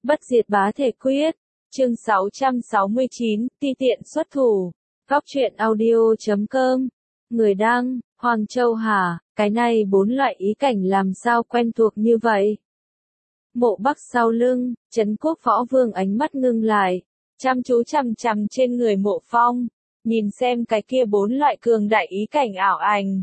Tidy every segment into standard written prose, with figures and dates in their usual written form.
Bất diệt bá thể quyết. Chương 669, ti tiện xuất thủ. Góc truyện audio.com. Người đăng, Hoàng Châu hả, cái này 4 loại ý cảnh làm sao quen thuộc như vậy? Mộ Bắc sau lưng, Trấn Quốc Võ Vương ánh mắt ngưng lại, chăm chú chằm chằm trên người Mộ Phong, nhìn xem cái kia 4 loại cường đại ý cảnh ảo ảnh.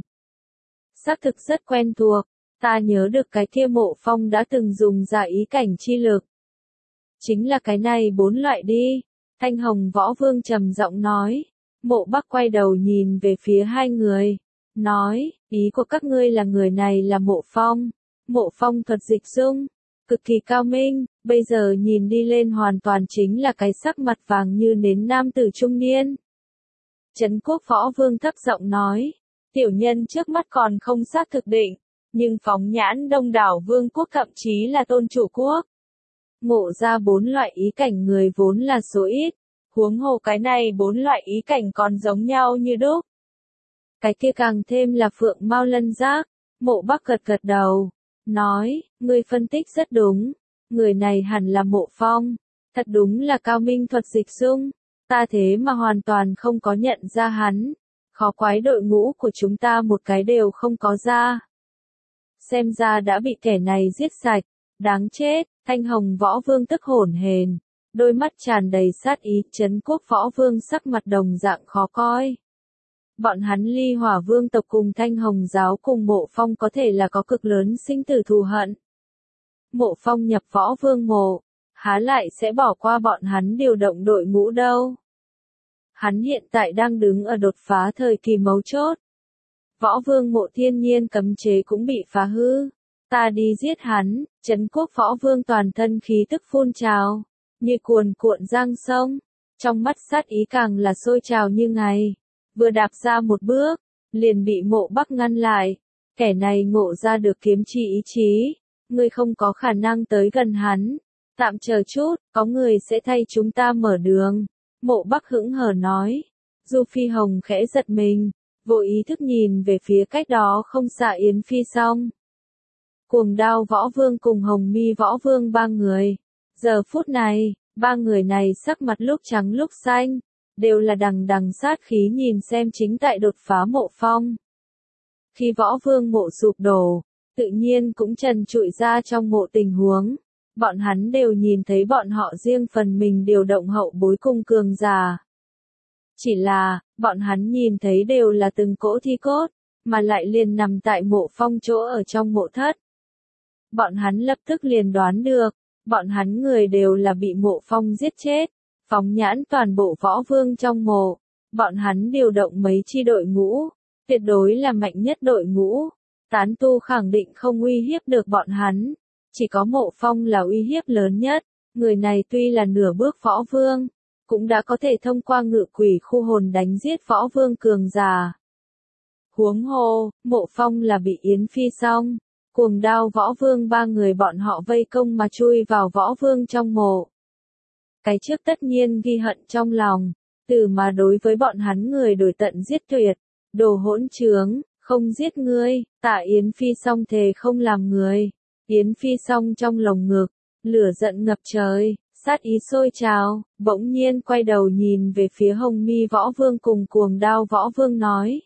Xác thực rất quen thuộc, ta nhớ được cái kia Mộ Phong đã từng dùng ra ý cảnh chi lực. Chính là cái này 4 loại đi, Thanh Hồng Võ Vương trầm giọng nói. Mộ Bắc quay đầu nhìn về phía hai người, nói, ý của các ngươi là người này là Mộ Phong. Mộ Phong thuật dịch dung, cực kỳ cao minh, bây giờ nhìn đi lên hoàn toàn chính là cái sắc mặt vàng như nến nam tử trung niên. Trấn Quốc Võ Vương thấp giọng nói, tiểu nhân trước mắt còn không xác thực định, nhưng phóng nhãn đông đảo vương quốc thậm chí là tôn chủ quốc. Ngộ ra 4 loại ý cảnh người vốn là số ít, huống hồ cái này 4 loại ý cảnh còn giống nhau như đúc. Cái kia càng thêm là phượng mao lân giác. Mộ Bắc gật gật đầu, nói, ngươi phân tích rất đúng, người này hẳn là Mộ Phong, thật đúng là cao minh thuật dịch dung, ta thế mà hoàn toàn không có nhận ra hắn, khó quái đội ngũ của chúng ta một cái đều không có ra. Xem ra đã bị kẻ này giết sạch, đáng chết. Thanh Hồng Võ Vương tức hổn hển, đôi mắt tràn đầy sát ý. Trấn Quốc Võ Vương sắc mặt đồng dạng khó coi. Bọn hắn Ly Hỏa Vương tộc cùng Thanh Hồng giáo cùng Mộ Phong có thể là có cực lớn sinh tử thù hận. Mộ Phong nhập Võ Vương mộ, há lại sẽ bỏ qua bọn hắn điều động đội ngũ đâu. Hắn hiện tại đang đứng ở đột phá thời kỳ mấu chốt. Võ Vương mộ thiên nhiên cấm chế cũng bị phá hư. Ta đi giết hắn. Trấn Quốc Võ Vương toàn thân khí tức phun trào, như cuồn cuộn giang sông, trong mắt sát ý càng là sôi trào như ngày. Vừa đạp ra một bước, liền bị Mộ Bắc ngăn lại. Kẻ này ngộ ra được kiếm chi ý chí, ngươi không có khả năng tới gần hắn. Tạm chờ chút, có người sẽ thay chúng ta mở đường. Mộ Bắc hững hờ nói. Du Phi Hồng khẽ giật mình, vô ý thức nhìn về phía cách đó không xa Yến Phi Song. Cuồng Đao Võ Vương cùng Hồng Mi Võ Vương ba người. Giờ phút này, ba người này sắc mặt lúc trắng lúc xanh, đều là đằng đằng sát khí nhìn xem chính tại đột phá Mộ Phong. Khi Võ Vương mộ sụp đổ, tự nhiên cũng trần trụi ra trong mộ tình huống. Bọn hắn đều nhìn thấy bọn họ riêng phần mình điều động hậu bối cung cường giả. Chỉ là, bọn hắn nhìn thấy đều là từng cỗ thi cốt, mà lại liền nằm tại Mộ Phong chỗ ở trong mộ thất. Bọn hắn lập tức liền đoán được, bọn hắn người đều là bị Mộ Phong giết chết, phóng nhãn toàn bộ Võ Vương trong mộ. Bọn hắn điều động mấy chi đội ngũ, tuyệt đối là mạnh nhất đội ngũ, tán tu khẳng định không uy hiếp được bọn hắn, chỉ có Mộ Phong là uy hiếp lớn nhất. Người này tuy là nửa bước Võ Vương, cũng đã có thể thông qua ngự quỷ khu hồn đánh giết Võ Vương cường giả. Huống hồ, Mộ Phong là bị Yến Phi Song, Cuồng Đao Võ Vương ba người bọn họ vây công mà chui vào Võ Vương trong mộ. Cái trước tất nhiên ghi hận trong lòng, từ mà đối với bọn hắn người đổi tận giết tuyệt, đồ hỗn trướng, không giết ngươi. Tạ Yến Phi Song thề không làm người. Yến Phi Song trong lồng ngực, lửa giận ngập trời, sát ý sôi trào, bỗng nhiên quay đầu nhìn về phía Hồng Mi Võ Vương cùng Cuồng Đao Võ Vương nói.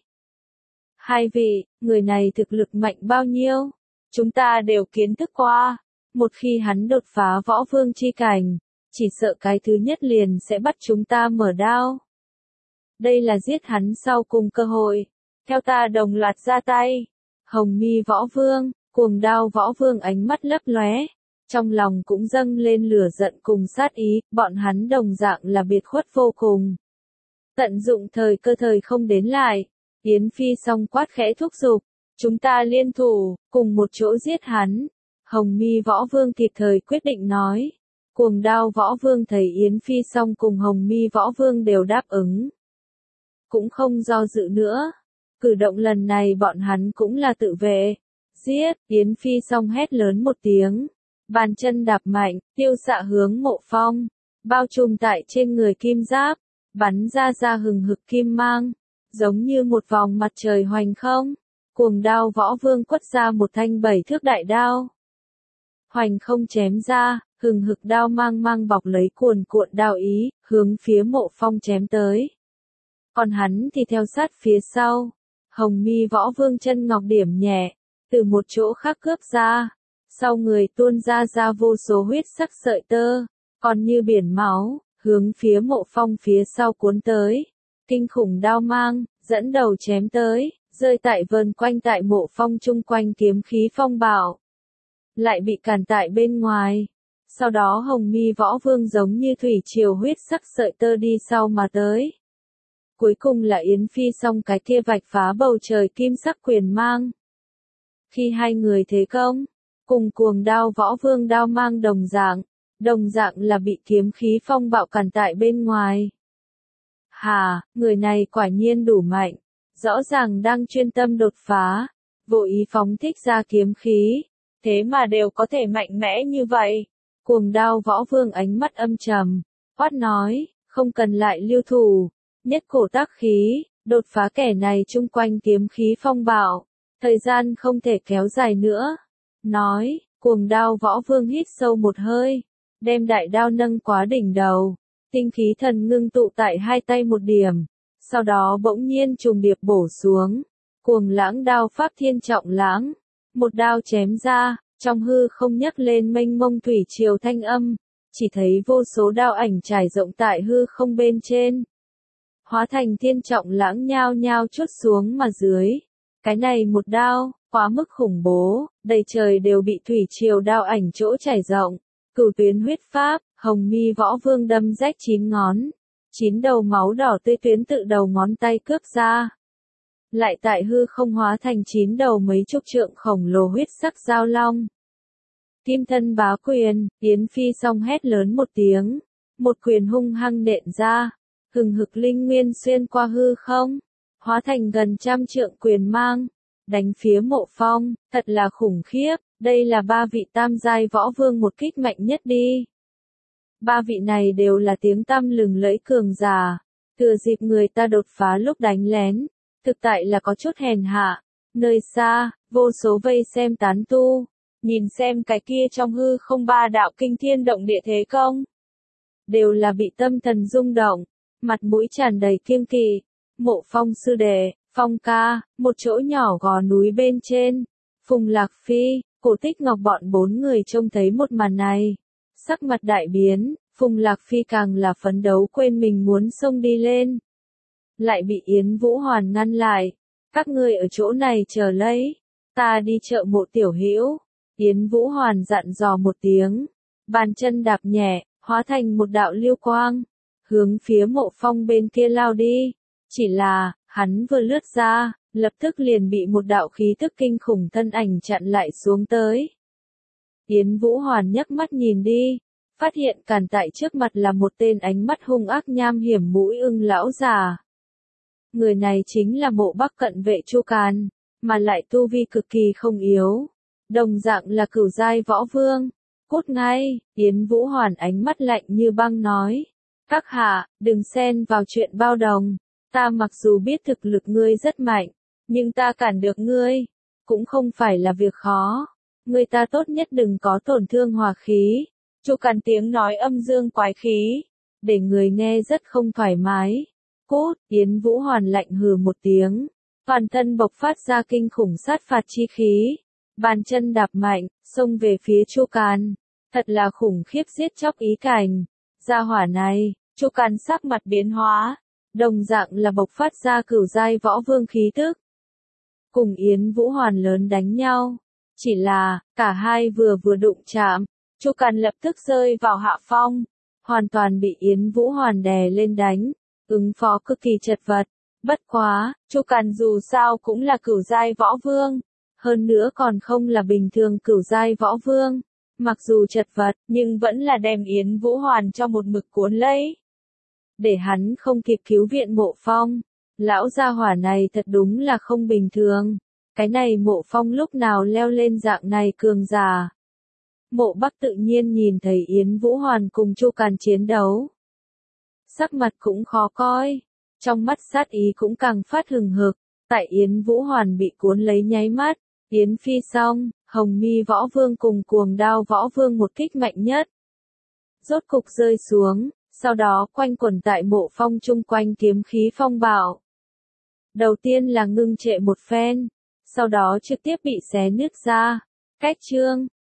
Hai vị, người này thực lực mạnh bao nhiêu? Chúng ta đều kiến thức qua. Một khi hắn đột phá Võ Vương chi cảnh, chỉ sợ cái thứ nhất liền sẽ bắt chúng ta mở đao. Đây là giết hắn sau cùng cơ hội. Theo ta đồng loạt ra tay. Hồng Mi Võ Vương, Cuồng Đao Võ Vương ánh mắt lấp lóe, trong lòng cũng dâng lên lửa giận cùng sát ý. Bọn hắn đồng dạng là biệt khuất vô cùng. Tận dụng thời cơ thời không đến lại. Yến Phi Song quát khẽ thúc giục, chúng ta liên thủ, cùng một chỗ giết hắn. Hồng Mi Võ Vương kịp thời quyết định nói. Cuồng Đao Võ Vương thấy Yến Phi Song cùng Hồng Mi Võ Vương đều đáp ứng, cũng không do dự nữa. Cử động lần này bọn hắn cũng là tự vệ. Giết! Yến Phi Song hét lớn một tiếng, bàn chân đạp mạnh, tiêu xạ hướng Mộ Phong, bao trùm tại trên người kim giáp, bắn ra hừng hực kim mang, giống như một vòng mặt trời hoành không. Cuồng Đao Võ Vương quất ra một thanh 7 thước đại đao. hoành không chém ra, hừng hực đao mang mang bọc lấy cuồn cuộn đao ý, hướng phía Mộ Phong chém tới. Còn hắn thì theo sát phía sau, Hồng Mi Võ Vương chân ngọc điểm nhẹ, từ một chỗ khác cướp ra, sau người tuôn ra vô số huyết sắc sợi tơ, còn như biển máu, hướng phía Mộ Phong phía sau cuốn tới. Kinh khủng đao mang, dẫn đầu chém tới, rơi tại vờn quanh tại Mộ Phong chung quanh kiếm khí phong bạo. Lại bị cản tại bên ngoài. Sau đó Hồng Mi Võ Vương giống như thủy triều huyết sắc sợi tơ đi sau mà tới. Cuối cùng là Yến Phi song cái kia vạch phá bầu trời kim sắc quyền mang. Khi hai người thế công, cùng cuồng đao Võ Vương đao mang đồng dạng là bị kiếm khí phong bạo cản tại bên ngoài. Hà, người này quả nhiên đủ mạnh, rõ ràng đang chuyên tâm đột phá, vô ý phóng thích ra kiếm khí, thế mà đều có thể mạnh mẽ như vậy. Cuồng đao Võ Vương ánh mắt âm trầm, quát nói, không cần lại lưu thủ, nhất cổ tác khí, đột phá kẻ này chung quanh kiếm khí phong bạo, thời gian không thể kéo dài nữa. Nói, cuồng đao Võ Vương hít sâu một hơi, đem đại đao nâng quá đỉnh đầu, tinh khí thần ngưng tụ tại hai tay một điểm, sau đó bỗng nhiên trùng điệp bổ xuống, cuồng lãng đao pháp thiên trọng lãng, một đao chém ra, trong hư không nhấc lên mênh mông thủy triều thanh âm, chỉ thấy vô số đao ảnh trải rộng tại hư không bên trên, hóa thành thiên trọng lãng nhao nhao chuốt xuống mà dưới. Cái này một đao, quá mức khủng bố, đầy trời đều bị thủy triều đao ảnh chỗ trải rộng. Cửu tuyến huyết pháp, Hồng Mi Võ Vương đâm rách 9 ngón, 9 đầu máu đỏ tươi tuyến tự đầu ngón tay cướp ra. Lại tại hư không hóa thành 9 đầu mấy chục trượng khổng lồ huyết sắc giao long. Kim thân bá quyền, Yến Phi song hét lớn một tiếng, một quyền hung hăng nện ra, hừng hực linh nguyên xuyên qua hư không, hóa thành gần trăm trượng quyền mang, đánh phía Mộ Phong, thật là khủng khiếp, đây là ba vị tam giai võ vương một kích mạnh nhất đi. Ba vị này đều là tiếng tăm lừng lẫy cường giả, thừa dịp người ta đột phá lúc đánh lén, thực tại là có chút hèn hạ. Nơi xa, vô số vây xem tán tu, nhìn xem cái kia trong hư không ba đạo kinh thiên động địa thế công, đều là bị tâm thần rung động, mặt mũi tràn đầy kiêng kỵ. Mộ Phong sư đệ, Phong ca, một chỗ nhỏ gò núi bên trên, Phùng Lạc Phi, Cổ Tích Ngọc bọn 4 người trông thấy một màn này, sắc mặt đại biến, Phùng Lạc Phi càng là phấn đấu quên mình muốn xông đi lên, lại bị Yến Vũ Hoàn ngăn lại. Các ngươi ở chỗ này chờ lấy, ta đi chợ Mộ tiểu hữu. Yến Vũ Hoàn dặn dò một tiếng, bàn chân đạp nhẹ, hóa thành một đạo lưu quang, hướng phía Mộ Phong bên kia lao đi. Chỉ là, hắn vừa lướt ra, lập tức liền bị một đạo khí tức kinh khủng thân ảnh chặn lại xuống tới. Yến Vũ Hoàn nhấc mắt nhìn đi, phát hiện cản tại trước mặt là một tên ánh mắt hung ác nham hiểm mũi ưng lão già. Người này chính là Mộ Bắc cận vệ Chu Càn, mà lại tu vi cực kỳ không yếu, đồng dạng là cửu giai võ vương. Cút ngay, Yến Vũ Hoàn ánh mắt lạnh như băng nói. Các hạ, đừng xen vào chuyện bao đồng, ta mặc dù biết thực lực ngươi rất mạnh, nhưng ta cản được ngươi, cũng không phải là việc khó. Người ta tốt nhất đừng có tổn thương hòa khí. Chu Càn tiếng nói âm dương quái khí, để người nghe rất không thoải mái. Cút, Yến Vũ Hoàn lạnh hừ một tiếng, toàn thân bộc phát ra kinh khủng sát phạt chi khí, bàn chân đạp mạnh, xông về phía Chu Càn, thật là khủng khiếp giết chóc ý cảnh. Gia hỏa này, Chu Càn sắc mặt biến hóa, đồng dạng là bộc phát ra cửu giai võ vương khí tức. Cùng Yến Vũ Hoàn lớn đánh nhau, chỉ là, cả hai vừa đụng chạm, Chu Càn lập tức rơi vào hạ phong, hoàn toàn bị Yến Vũ Hoàn đè lên đánh, ứng phó cực kỳ chật vật. Bất quá, Chu Càn dù sao cũng là cửu giai võ vương, hơn nữa còn không là bình thường cửu giai võ vương, mặc dù chật vật, nhưng vẫn là đem Yến Vũ Hoàn cho một mực cuốn lấy. Để hắn không kịp cứu viện Mộ Phong, lão gia hỏa này thật đúng là không bình thường, cái này Mộ Phong lúc nào leo lên dạng này cường giả. Mộ Bắc tự nhiên nhìn thấy Yến Vũ Hoàn cùng Chu Càn chiến đấu, sắc mặt cũng khó coi, trong mắt sát ý cũng càng phát hừng hực. Tại Yến Vũ Hoàn bị cuốn lấy nháy mắt, Yến Phi song, Hồng Mi Võ Vương cùng Cuồng Đao Võ Vương một kích mạnh nhất. Rốt cục rơi xuống, sau đó quanh quẩn tại Mộ Phong chung quanh kiếm khí phong bạo. Đầu tiên là ngưng trệ một phen, sau đó trực tiếp bị xé nứt ra. Cách chương